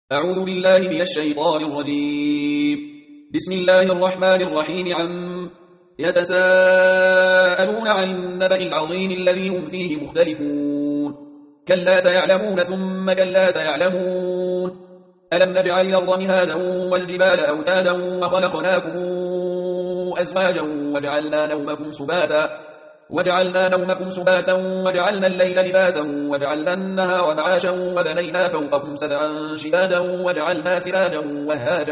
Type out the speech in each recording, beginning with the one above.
أعوذ بالله من الشيطان الرجيم. بسم الله الرحمن الرحيم. يتساءلون عن النبأ العظيم الذي هم فيه مختلفون. كلا سيعلمون ثم كلا سيعلمون. ألم نجعل الأرض مهادا والجبال أوتادا وخلقناكم أزواجا وجعلنا نومكم سباتا وجعلنا الليل لباسا وجعلنا النهار معاشا وبنينا فوقكم سبعا شدادا وجعلنا سراجا وهاجا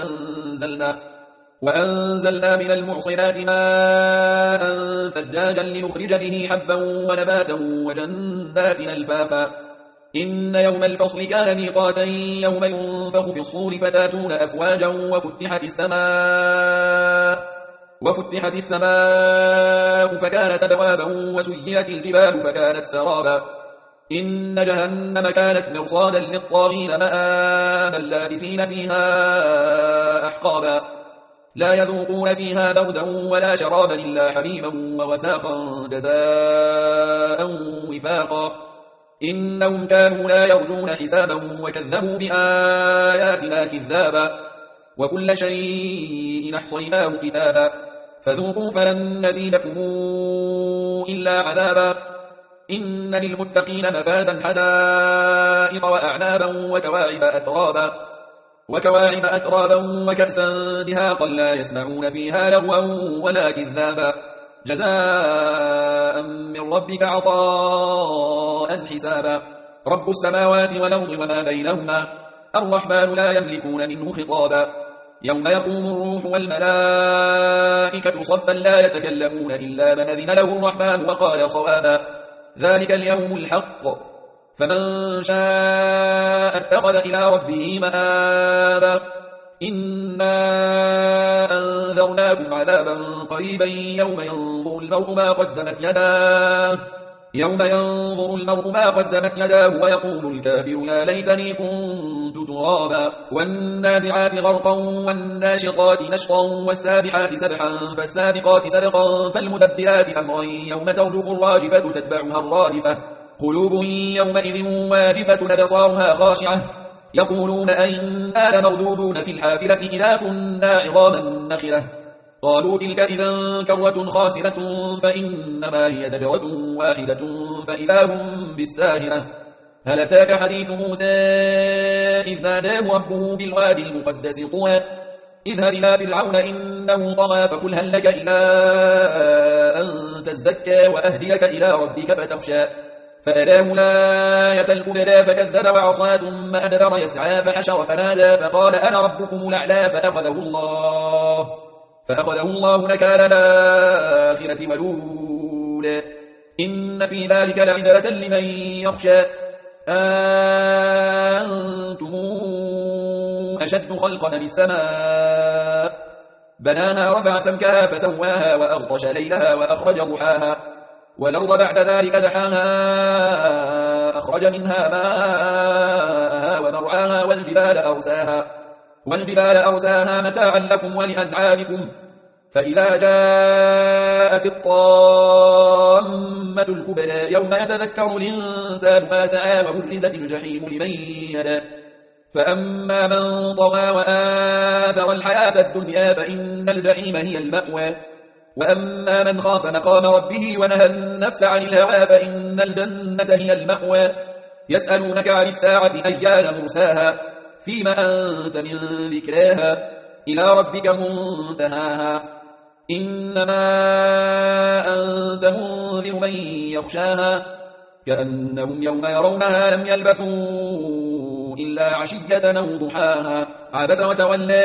وأنزلنا من المعصرات ماء ثجاجا لنخرج به حبا ونباتا وجنات ألفافا. إن يوم الفصل كان ميقاتا يوم ينفخ في الصور فتاتون أفواجا وفتحت السماء فكانت أبوابا وسيرت الجبال فكانت سرابا. إن جهنم كانت مرصادا للطاغين مآبا لابثين فيها أحقابا. لا يذوقون فيها بردا ولا شرابا إلا حميما وغساقا جزاء وفاقا. إنهم كانوا لا يرجون حسابا وكذبوا بآياتنا كذابا. وكل شيء أحصيناه كتابا. فذوقوا فلن نزيدكم إلا عذابا. إن للمتقين مفازا حدائق وأعنابا وكواعب أترابا وكأسا دهاقا لا يسمعون فيها لغوا ولا كذابا. جزاء من ربك عطاء حسابا. رب السماوات والأرض وما بينهما الرحمن لا يملكون منه خطابا. يوم يقوم الروح والملائكة صفا لا يتكلمون إلا من أذن له الرحمن وقال صوابا. ذلك اليوم الحق فمن شاء اتخذ إلى ربه مآبا. إنا أنذرناكم عذابا قريبا يوم ينظر المرء ما قدمت يداه ويقول الكافر يا ليتني كنت ترابا. والنازعات غرقا والناشطات نشطا والسابحات سبحا فالسابقات سبقا فالمدبرات أمرا يوم ترجف الراجفة تتبعها الرادفة. قلوب يومئذ واجفة أبصارها خاشعة يقولون أئنا لمردودون في الحافرة إذا كنا عظاما نخرة. قالوا تلك إذا كرة خاسرة فإنما هي زجرة واحدة فإذا هم بالساهرة. هل أتاك حديث موسى إذ ناداه ربه بالوادي المقدس طوى اذهب إلى فرعون إنه طغى فقل هل لك إلى أن تزكى وأهديك إلى ربك فتخشى. فأراه الآية الكبرى فكذب وعصى ثم أدبر يسعى فحشر فنادى فقال أنا ربكم الأعلى فأخذه الله نكال الآخرة والأولى. إن في ذلك لعبرة لمن يخشى. أنتم أشد خلقا من السماء بناها رفع سمكها فسواها وأغطش ليلها وأخرج ضحاها والأرض بعد ذلك دحاها أخرج منها ماءها ومرعاها والجبال أرساها متاعا لكم ولأنعامكم. فإذا جاءت الطامة الكبرى يوم يتذكر الإنسان ما سعى وبرزت الجحيم لمن يرى. فأما من طغى وآثر الحياة الدنيا فإن الجحيم هي المأوى. وأما من خاف مقام ربه ونهى النفس عن الهوى فإن الجنة هي المأوى. يسألونك عن الساعة أيان مرساها فيما أنت من ذكراها إلى ربك منتهاها. إنما أنت منذر من يخشاها كأنهم يوم يرونها لم يلبثوا إلا عشية أو ضحاها. عبس وتولى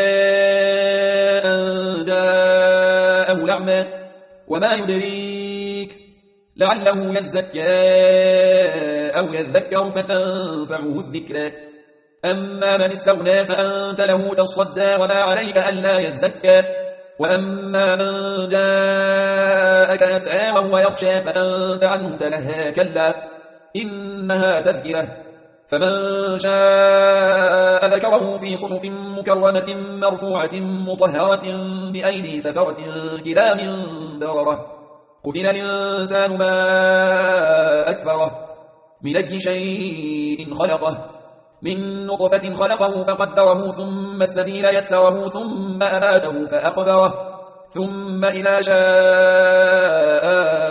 أن جاءه الأعمى وما يدريك لعله يزكى أو يذكر فتنفعه الذكرى. أما من استغنى فأنت له تصدى وما عليك ألا يزكى. وأما من جاءك يسعى وهو يخشى فأنت عنه تلهى كلا إنها تذكرة فمن شاء ذكره في صحف مكرمة مرفوعة مطهرة بأيدي سفرة كرام بررة. قتل الإنسان ما أكفره من أي شيء خلقه من نطفة خلقه فقدره ثم السبيل يسره ثم أماته فأقبره ثم إذا شاء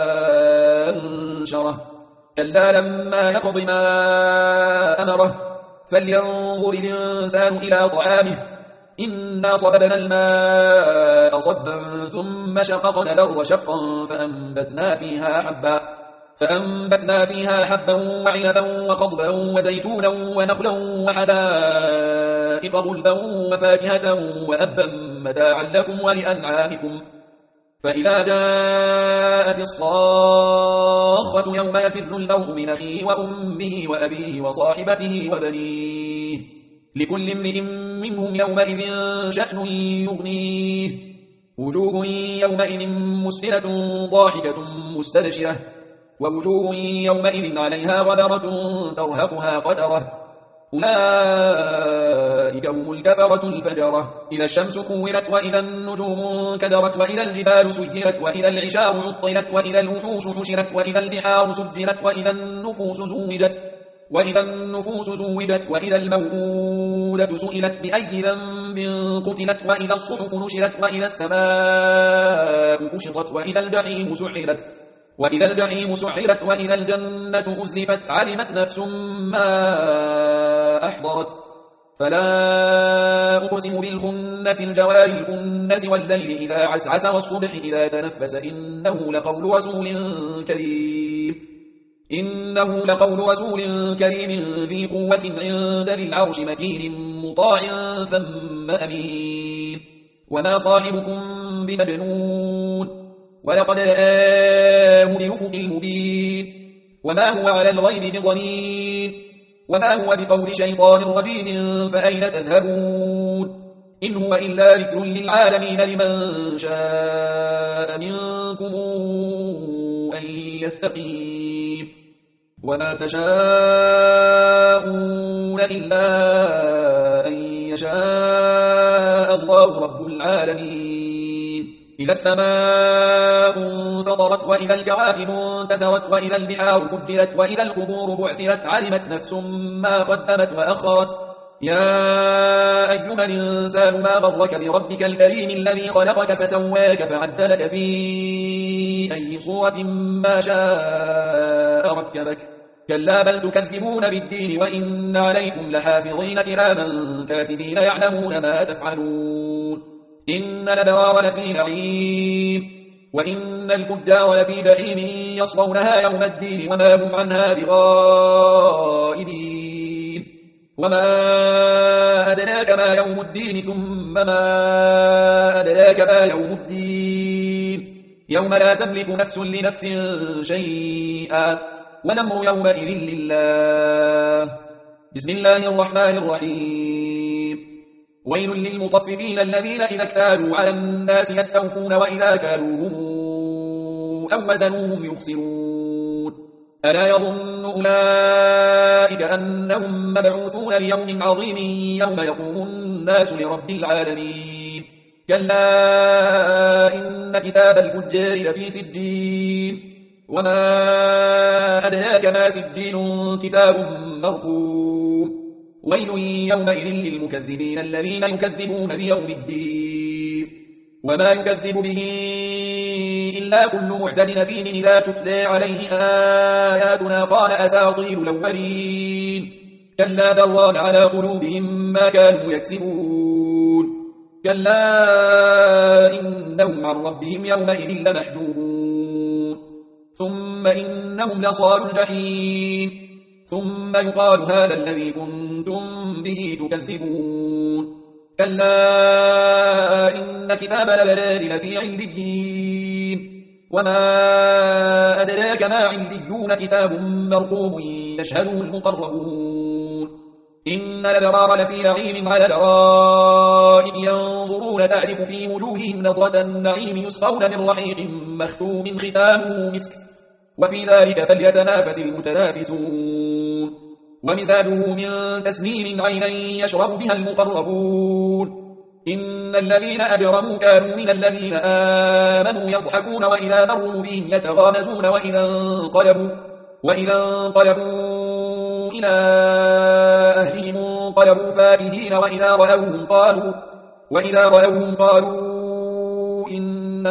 أنشره كلا لما يقض ما أمره فلينظر الإنسان إلى طعامه إنا صببنا الماء صبا ثم شققنا الأرض شقا فأنبتنا فيها حبا وعنبا وقضبا وزيتونا ونخلا وحدائق غلبا وفاكهة وأبا متاعا لكم ولأنعامكم فإذا جاءت الصاخة يوم يفر المرء من أخيه وأمه وأبيه وصاحبته وبنيه لكل امرئ منهم يومئذ شأن يغنيه وجوه يومئذ مسفرة ضاحكة مستبشرة ووجوه يومئذ عليها غبرة ترهقها قترة أولئك هم الكفرة الفجرة إذا الشمس كورت وإذا النجوم انكدرت وإذا الجبال سيرت وإذا العشار عطلت وإذا الوحوش حشرت وإذا البحار سجرت وإذا النفوس زوجت وإذا الموءودة سئلت بأي ذنب قتلت وإذا الصحف نشرت وإذا السماء كشطت وإذا الجحيم سعرت وإذا الجنة أزلفت علمت نفس ما أحضرت فلا أقسم بالخنس الجوار الكنس والليل إذا عسعس والصبح إذا تنفس إنه لقول رسول كريم ذي قوة عند ذي العرش مكين مطاع ثم أمين وما صاحبكم بمجنون ولقد رآه بالأفق المبين وما هو على الغيب بضنين وما هو بقول شيطان رجيم فأين تذهبون إن هو إلا ذكر للعالمين لمن شاء منكم أن يستقيم وما تشاءون إلا أن يشاء الله رب العالمين إذا السماء انفطرت وإذا الكواكب انتثرت وإذا البحار فجرت وإذا القبور بعثرت علمت نفس ما قدمت وأخرت يا أيها الإنسان ما غرك بربك الكريم الذي خلقك فسواك فعدلك في أي صورة ما شاء ركبك كلا بل تكذبون بالدين وإن عليكم لحافظين كراما كاتبين يعلمون ما تفعلون إن الأبرار لفي نعيم وإن الفجار لفي جحيم يصلونها يوم الدين وما هم عنها بغائبين وما أدراك ما يوم الدين ثم ما أدراك ما يوم الدين يوم لا تملك نفس لنفس شيئا والأمر يومئذ لله بسم الله الرحمن الرحيم ويل للمطففين الذين إذا اكتالوا على الناس يستوفون وإذا كالوهم أو وزنوهم يخسرون ألا يظن أولئك أنهم مبعوثون ليوم عظيم يوم يقوم الناس لرب العالمين كلا إن كتاب الفجار لفي سجين وما أدراك ما سجين كتاب مرقوم ويل يومئذ للمكذبين الذين يكذبون بيوم الدين وما يكذب به إلا كل معتد أثيم إذا تتلى عليه آياتنا قال أساطير الأولين كلا بران على قلوبهم ما كانوا يكسبون كلا إنهم عن ربهم يومئذ لمحجوبون ثم إنهم لصالوا الجحيم ثم يقال هذا الذي كنتم به تكذبون كلا إن كتاب الأبرار لفي عليين وما أدراك ما عليون كتاب مرقوم يشهده المقربون إن الأبرار لفي نعيم على الأرائك ينظرون تعرف في وجوههم نضرة النعيم يسقون من رحيق مختوم ختامه مسك وفي ذلك فليتنافس المتنافسون ومزاجه من تسنيم عينا يشرب بها المقربون إن الذين أجرموا كانوا من الذين آمنوا يضحكون وإذا مروا بهم يتغامزون وإذا انقلبوا إلى أهلهم انقلبوا فاكهين وإذا رأوهم قالوا إن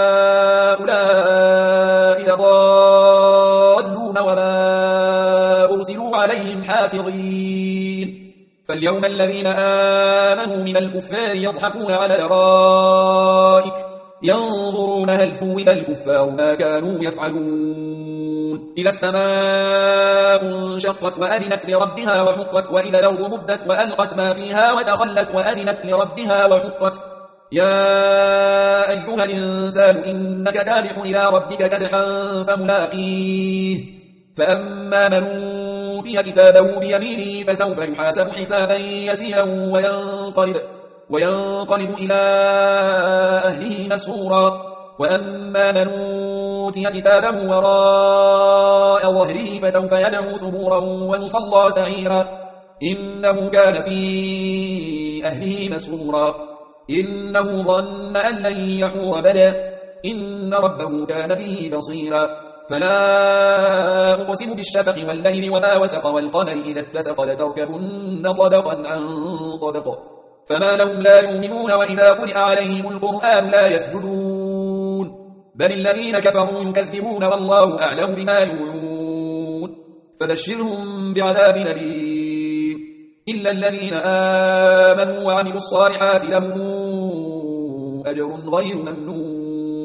هؤلاء لضالون وما أرسلوا عليهم حافظين فاليوم الذين آمنوا من الكفار يضحكون على الأرائك ينظرون هل ثوب الكفار ما كانوا يفعلون إذا السماء انشقت وأذنت لربها وحقت وإذا الأرض مدت وألقت ما فيها وتخلت وأذنت لربها وحقت يا أيها الإنسان إنك كادح إلى ربك كدحا فملاقيه فأما من أوتي كتابه بيمينه فسوف يحاسب حسابا يسيرا وينقلب إلى أهله مسرورا وأما من أوتي كتابه وراء ظهره فسوف يدعو ثبورا ويصلى سعيرا إنه كان في أهله مسرورا إنه ظن أن لن يحور بلى إن ربه كان به بصيرا فلا أقسم بالشفق والليل وما وسق والقمر إذا اتسق لتركبن طبقا عن طبق فما لهم لا يؤمنون وإذا قرئ عليهم القرآن لا يسجدون بل الذين كفروا يكذبون والله أعلم بما يوعون فبشرهم بعذاب أليم إلا الذين آمنوا وعملوا الصالحات لهم أجر غير ممنون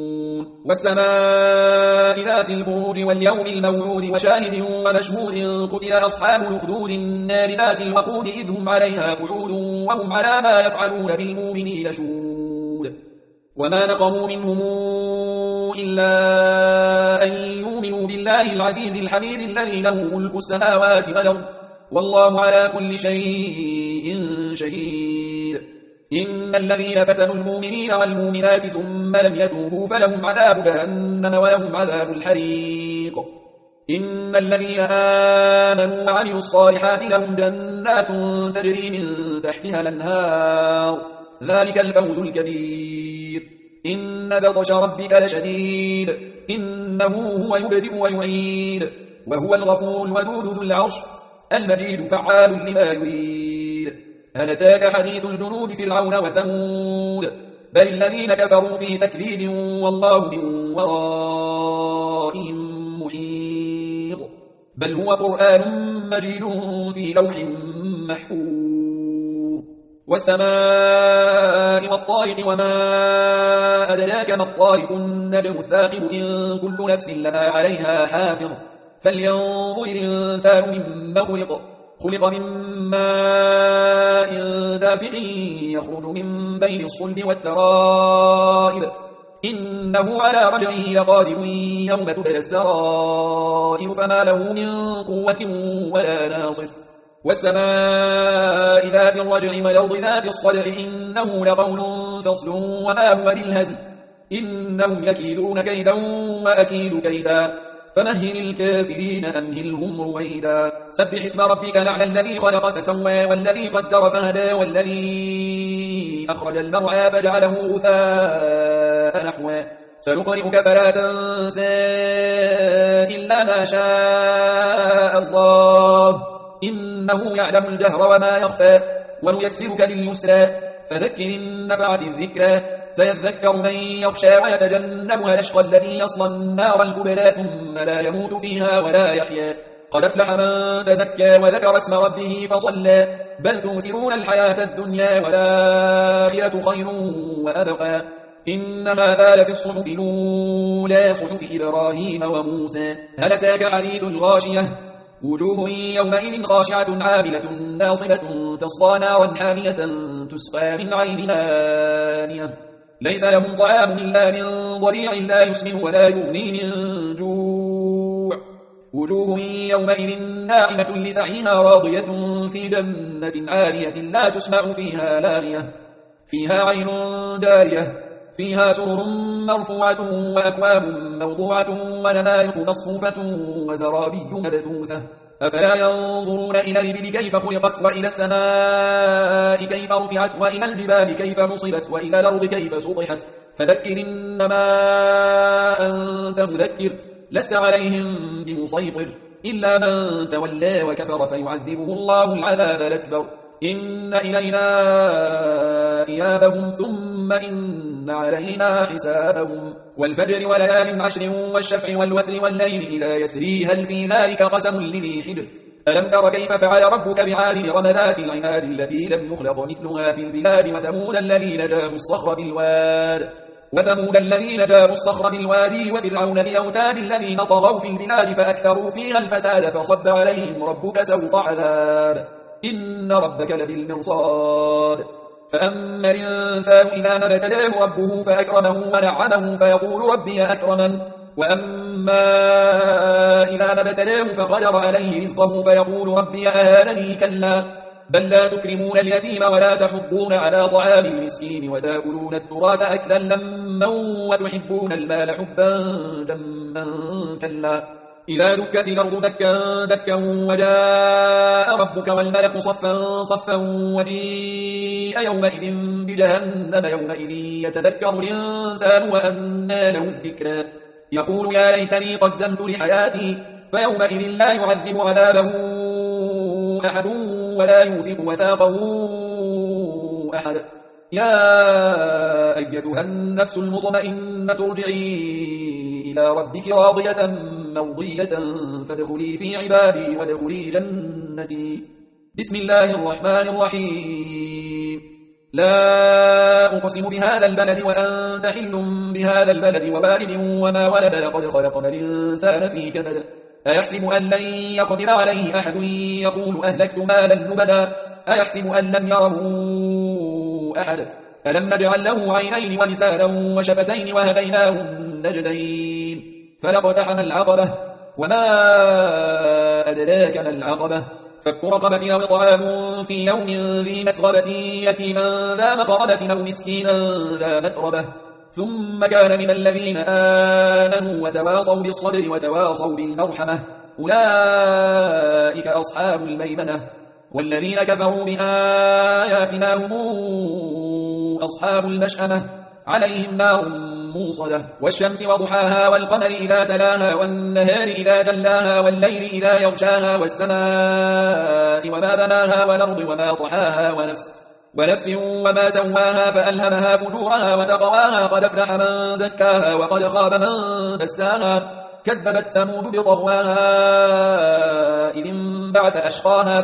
والسماء ذات البروج واليوم الموعود وشاهد ومشهود قتل أصحاب الأخدود النار ذات الوقود إذ هم عليها قعود وهم على ما يفعلون بالمؤمنين شهود وما نقموا منهم إلا أن يؤمنوا بالله العزيز الحميد الذي له ملك السماوات والأرض والله على كل شيء شهيد إن الذين فتنوا المؤمنين والمؤمنات ثم لم يتوبوا فلهم عذاب جهنم ولهم عذاب الحريق إن الذين آمنوا وعملوا الصالحات لهم جنات تجري من تحتها الأنهار ذلك الفوز الكبير إن بطش ربك لشديد إنه هو يبدئ ويعيد وهو الغفور الودود ذو العرش المجيد فعال لما يريد هل أتاك حديث الجنود فرعون وثمود بل الذين كفروا في تكذيب والله من ورائهم محيط بل هو قرآن مجيد في لوح محفوظ والسماء والطارق وما أدراك ما الطارق النجم الثاقب إن كل نفس لما عليها حافظ فلينظر الإنسان مما خلق من ماء دافق يخرج من بين الصلب والترائب إنه على رجعه لقادر يوم تبلى السرائر فما له من قوة ولا ناصر والسماء ذات الرجع والأرض ذات الصدع إنه لقول فصل وما هو بالهزل إنهم يكيدون كيدا وأكيد كيدا فمهل الكافرين أمهلهم رويدا سبح اسم ربك الأعلى الذي خلق فسوى والذي قدر فهدى والذي أخرج المرعى فجعله غثاء نحوا سنقرئك فلا تنسى إلا ما شاء الله إنه يعلم الجهر وما يخفى ونيسرك لليسرى فذكر إن نفعت الذكرى سيذكر من يخشى ويتجنبها الأشقى الذي يصلى النار الكبرى ثم لا يموت فيها ولا يحيا قد أفلح من تزكى وذكر اسم ربه فصلى بل تؤثرون الحياة الدنيا والآخرة خير وأبقى إن هذا لفي الصحف الأولى صحف إبراهيم وموسى هل أتاك حديث الغاشية وجوه يومئذ خاشعة عاملة ناصبة تصلى نارا حامية تسقى من عين آنية ليس لهم طعام إلا من ضريع لا يسمن ولا يغني من جوع وجوه يومئذ ناعمة لسعيها راضية في جنة عالية لا تسمع فيها لاغية فيها عين دارية فيها سرر مرفوعة وأكواب موضوعة ونمارق مصفوفة وزرابي مبثوثة أفلا ينظرون إلى الإبل كيف خلقت وإلى السماء كيف رفعت وإلى الجبال كيف نصبت وإلى الأرض كيف سطحت فذكر إنما أنت مذكر لست عليهم بمسيطر إلا من تولى وكفر فيعذبه الله العذاب الأكبر إن إلينا إيابهم ثم إن علينا حسابهم والفجر وليال عشر والشفع والوتر والليل إذا يسري هل في ذلك قسم لذي حجر ألم تر كيف فعل ربك بعاد إرم ذات العماد التي لم يخلق مثلها في البلاد وثمود الذين جابوا الصخر بالوادي وفرعون بأوتاد الذين طغوا في البلاد فأكثروا فيها الفساد فصب عليهم ربك سوط عذاب إن ربك لبالمرصاد فأما الإنسان إذا ما ابتلاه ربه فأكرمه ونعمه فيقول ربي أكرمن وأما إذا ما ابتلاه فقدر عليه رزقه فيقول ربي أهانني كلا بل لا تكرمون اليتيم ولا تحضون على طعام المسكين وتأكلون التراث أكلا لما وتحبون المال حبا جما كلا إذا دكت الأرض دكا دكا وجاء ربك والملك صفا صفا وجيء يومئذ بجهنم يومئذ يتذكر الإنسان وأنى له الذكرى يقول يا ليتني قدمت لحياتي فيومئذ لا يعذب عذابه أحد ولا يوثق وثاقه أحد يا أيتها النفس المطمئنة ارجعي إلى ربك راضية مرضية فادخلي في عبادي وادخلي جنتي بسم الله الرحمن الرحيم لا أقسم بهذا البلد وأنت حل بهذا البلد ووالد وما ولد لقد خلقنا الإنسان في كبد أيحسب أن لن يقدر عليه أحد يقول أهلكت مالا لبدا أيحسب أن لم يره أحد ألم نجعل له عينين ولسانا وشفتين وهديناه النجدين فلاقتحم العقبة وما أدراك ما العقبة فك رقبة أو إطعام في يوم ذي مسغبة يتيما ذا مقربة أو مسكينا ذا متربة ثم كان من الذين آمنوا وتواصوا بالصبر وتواصوا بالمرحمة أولئك أصحاب الميمنة والذين كفروا بآياتنا هم أصحاب المشأمة عليهم نار موصدة والشمس وضحاها والقمر إذا تلاها والنهار إذا جلاها والليل إذا يغشاها والسماء وما بناها والأرض وما طحاها ونفس وما سواها فألهمها فجورها وتقواها قد أفلح من زكاها وقد خاب من دساها كذبت ثمود بطغواها إذ انبعث أشقاها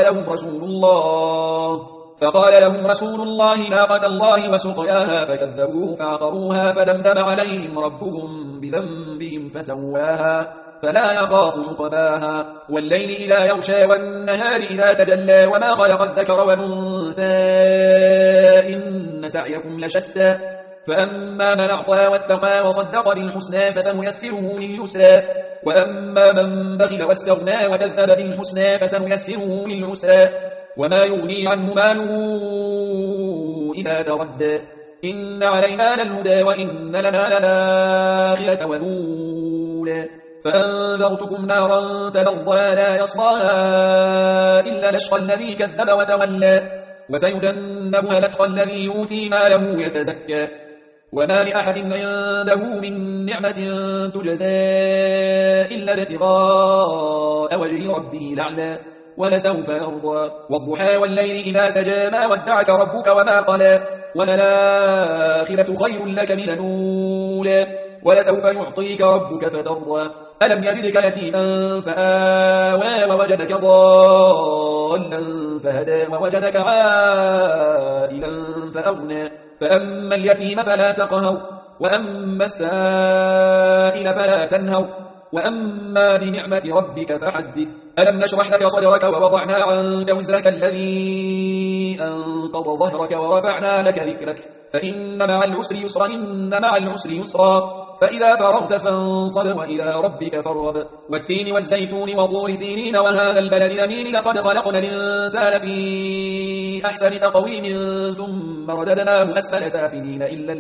فقال لهم رسول الله ناقة الله وسقياها فكذبوه فعقروها فدمدم عليهم ربهم بذنبهم فسواها فلا يخاف عقباها والليل إذا يغشى والنهار إذا تجلى وما خلق الذكر والأنثى إن سعيكم لشتى فأما من أعطى واتقى وصدق بالحسنى فسنيسره لليسرى وأما من بخل واستغنى وكذب بالحسنى فسنيسره للعسرى وما يغني عنه ماله إذا تردى إن علينا للهدى وإن لنا للآخرة والأولى فأنذرتكم نارا تلظى لا يصلاها إلا الأشقى الذي كذب وتولى وسيجنبها الأتقى الذي يؤتي ماله يتزكى وما لأحد عنده من نعمة تجزى إلا ابتغاء وجه ربه الأعلى ولسوف يرضى والضحى والليل إذا سجى ما ودعك ربك وما قلى وللآخرة خير لك من الأولى ولسوف يعطيك ربك فترضى ألم يجدك يتيما فآوى ووجدك ضالا فهدى ووجدك عائلا فأغنى فأما اليتيم فلا تقهر وأما السائل فلا تنهر وأما بنعمة ربك فحدث ألم نشرح لك صدرك ووضعنا عنك وزرك الذي أنقض ظهرك ورفعنا لك ذكرك فإن مع العسر يسرا إن مع العسر يسرا فإذا فرغت فانصب وإلى ربك فارغب والتين والزيتون وطور سينين وهذا البلد الأمين لقد خلقنا الإنسان في أحسن تقويم ثم رددناه أسفل سافلين إلا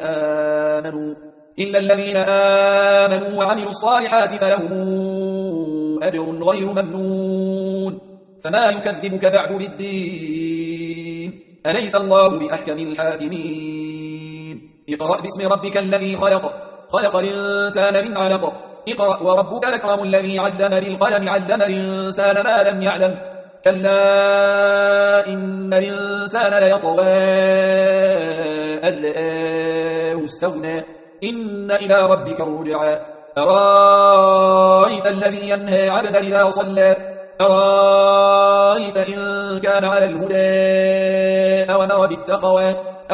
الذين آمنوا وعملوا الصالحات فلهم أجر غير ممنون فما يكذبك بعد بالدين أليس الله بأحكم الحاكمين اقرأ باسم ربك الذي خلق الإنسان من علق اقرأ وربك الأكرم الذي علم بالقلم علم الإنسان ما لم يعلم كلا إن الإنسان ليطغى أن رآه استغنى إن إلى ربك الرجعى أرايت الذي ينهى عبدا إذا صلى أرايت إن كان على الهدى أوامر بالتقوى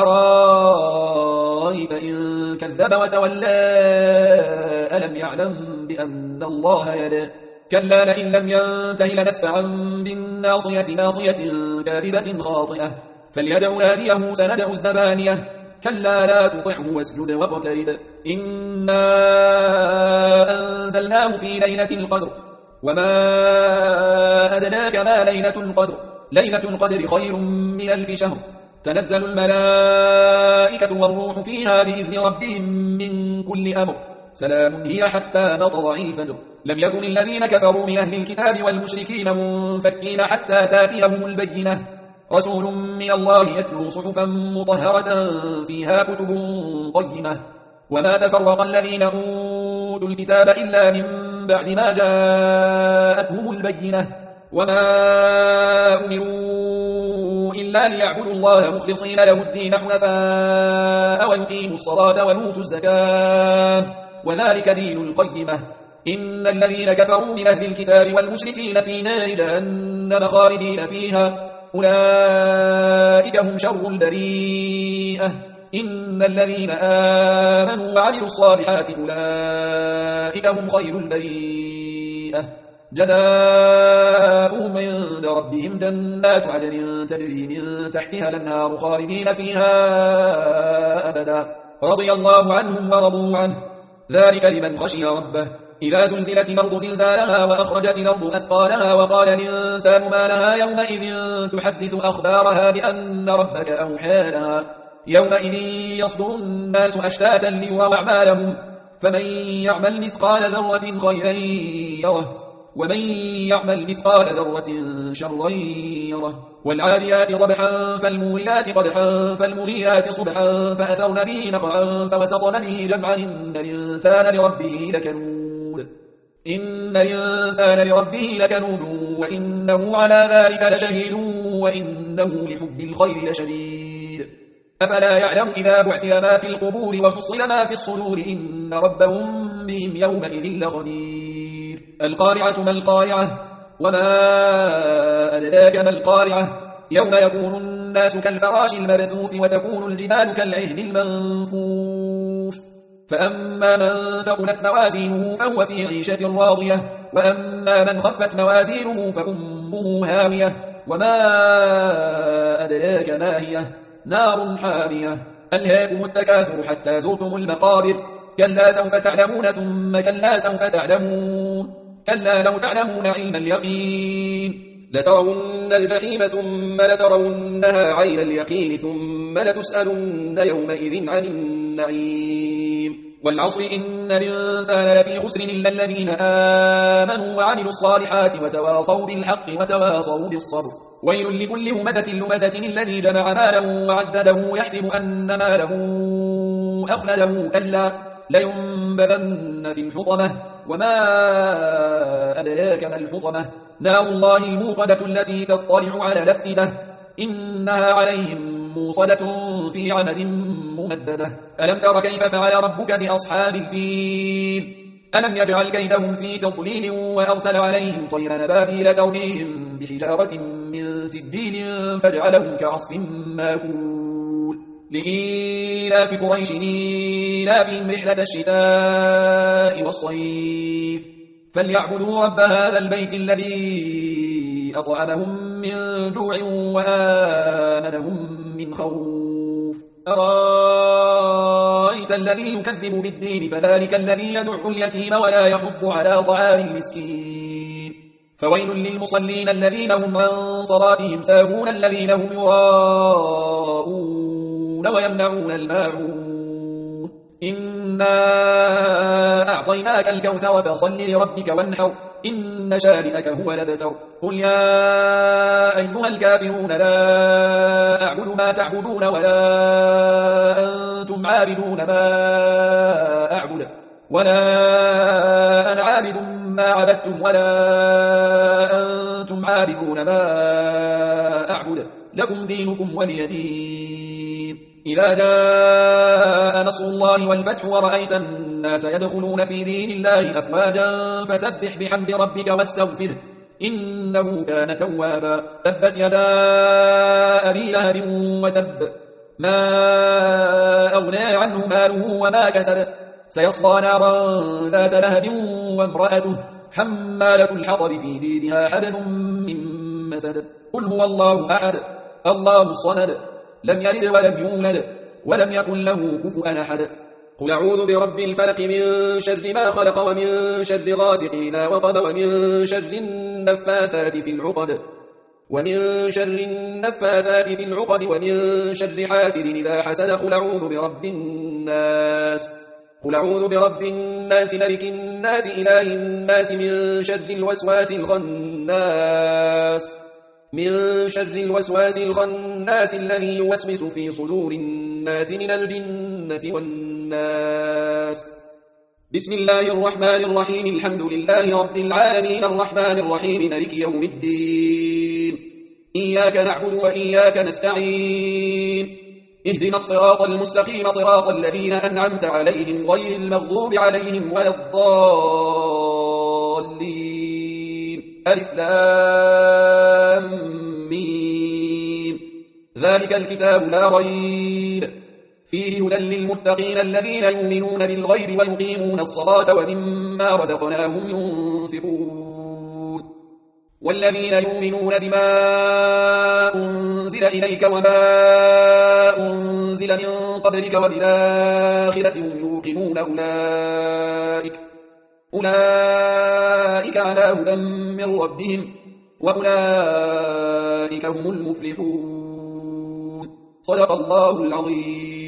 أرايت إن كذب وتولى ألم يعلم بأن الله يرى كلا لئن لم ينته لنسفعا بالناصية ناصية كاذبة خاطئة فليدع ناديه سندع الزبانية كلا لا تطعه واسجد واقترب إنا أنزلناه في ليلة القدر وما أدناك ما ليلة القدر ليلة القدر خير من 1000 شهر تنزل الملائكة والروح فيها بإذن ربهم من كل أمر سلام هي حتى مطلع الفجر لم يكن الذين كفروا من أهل الكتاب والمشركين منفكين حتى تاتيهم البينة رسول من الله يتلو صحفا مطهرة فيها كتب قيمة وما تفرق الذين أوتوا الكتاب إلا من بعد ما جاءتهم البينة وما أمروا إلا ليعبدوا الله مخلصين له الدين حنفاء ويقيموا الصلاة ويؤتوا الزكاة وذلك دين القيمة إن الذين كفروا من أهل الكتاب والمشركين في نار جهنم خالدين فيها أولئك هم شر البريئة إن الذين آمنوا وعملوا الصالحات أولئك هم خير البريئة جزاؤهم عند ربهم جنات عدن تجري من تحتها الأنهار خالدين فيها أبدا رضي الله عنهم ورضوا عنه ذلك لمن خشي ربه إذا زلزلت الأرض زلزالها وأخرجت الأرض أثقالها وقال الإنسان ما لها يومئذ تحدث أخبارها بأن ربك أوحى لها يومئذ يصدر الناس أشتاتا ليروا أعمالهم فمن يعمل مثقال ذرة خيرا يره ومن يعمل مثقال ذرة شرا يره والعاديات ضبحا فالموريات قدحا فالمغيرات صبحا فأثرن به نقعا فوسطن به جمعا إن الإنسان لربه لكنود وإنه على ذلك لشهيد وإنه لحب الخير لشديد أفلا يعلم إذا بعثر ما في القبور وحصل ما في الصدور إن ربهم بهم يومئذ لخبير القارعة ما القارعة وما أدراك ما القارعة يوم يكون الناس كالفراش المبثوث وتكون الجبال كالعهن المنفوش فأما من ثقلت موازينه فهو في عيشة راضية وأما من خفت موازينه فأمه هاوية وما أدراك ما هي نار حامية ألهاكم التكاثر حتى زرتم المقابر كلا سوف تعلمون ثم كلا سوف تعلمون كلا لو تعلمون علم اليقين لترون الجحيم ثم لترونها عين اليقين ثم لتسألن يومئذ عن النعيم والعصر إن الإنسان لفي خسر إلا الذين آمنوا وعملوا الصالحات وتواصوا بالحق وتواصوا بالصبر ويل لكل همزة لمزة الذي جمع ماله وعدده يحسب أن ماله أخلده كلا لينبذن في الحطمة وما أدراك ما الحطمة نار الله الموقدة التي تطلع على الأفئدة إنها عليهم موصدة في عمد ممددة ألم تر كيف فعل ربك بأصحاب الفيل ألم يجعل كيدهم في تضليل وأرسل عليهم طيرا أبابيل ترميهم بحجارة من سجيل فجعلهم كعصف ماكول لإيلاف قريش إيلافهم رحلة الشتاء والصيف فليعبدوا رب هذا البيت الذي أطعمهم من جوع وآمنهم من خوف أرأيت الذي يكذب بالدين فذلك الذي يدع اليتيم ولا يحض على طعام المسكين فويل للمصلين الذين هم عن صلاتهم ساهون الذين هم يراءون ويمنعون الماعون إنا أعطيناك الكوثر فصل لربك وانحر إن شانئك هو الأبتر قل يا أيها الكافرون لا أعبد ما تعبدون ولا أنتم عابدون ما أعبد ولا عابد ما عبدتم ولا أنتم عابدون ما أعبد لكم دينكم ولي دين. إذا جاء نصر الله والفتح ورأيت الناس يدخلون في دين الله أفواجا فسبح بحمد ربك واستغفره إنه كان توابا. تبت يدا أبي لهب وتب ما أغنى عنه ماله وما كسب سيصلى نارا ذات لهب وامرأته حمالة الحطب في جيدها حبل من مسد. قل هو الله أحد الله الصمد لم يلد ولم يولد ولم يكن له كفوا أحد. قل أعوذ برب الفلق من شر ما خلق ومن شر غاسق إذا وقب ومن شر النفاثات في العقد ومن شر حاسد إذا حسد. قل أعوذ برب الناس ملك الناس إله الناس من شر الوسواس الخناس الذي يوسوس في صدور الناس من الجنة والناس. بسم الله الرحمن الرحيم الحمد لله رب العالمين الرحمن الرحيم مالك يوم الدين إياك نعبد وإياك نستعين اهدنا الصراط المستقيم صراط الذين أنعمت عليهم غير المغضوب عليهم ولا الضالين. ألف لام ميم ذلك الكتاب لا ريب فيه هدى للمتقين الذين يؤمنون بالغيب ويقيمون الصلاة ومما رزقناهم ينفقون. والذين يؤمنون بما أنزل إليك وما أنزل من قبلك وبالآخرة هم يوقنون أولئك على هدى من ربهم وأولئك هم المفلحون. صدق الله العظيم.